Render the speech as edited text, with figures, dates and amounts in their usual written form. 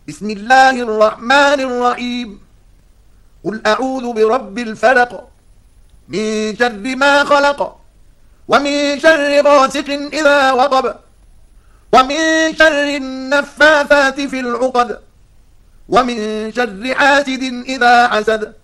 بسم الله الرحمن الرحيم قل أعوذ برب الفلق من شر ما خلق ومن شر غاسق إذا وقب ومن شر النفاثات في العقد ومن شر حاسد إذا حسد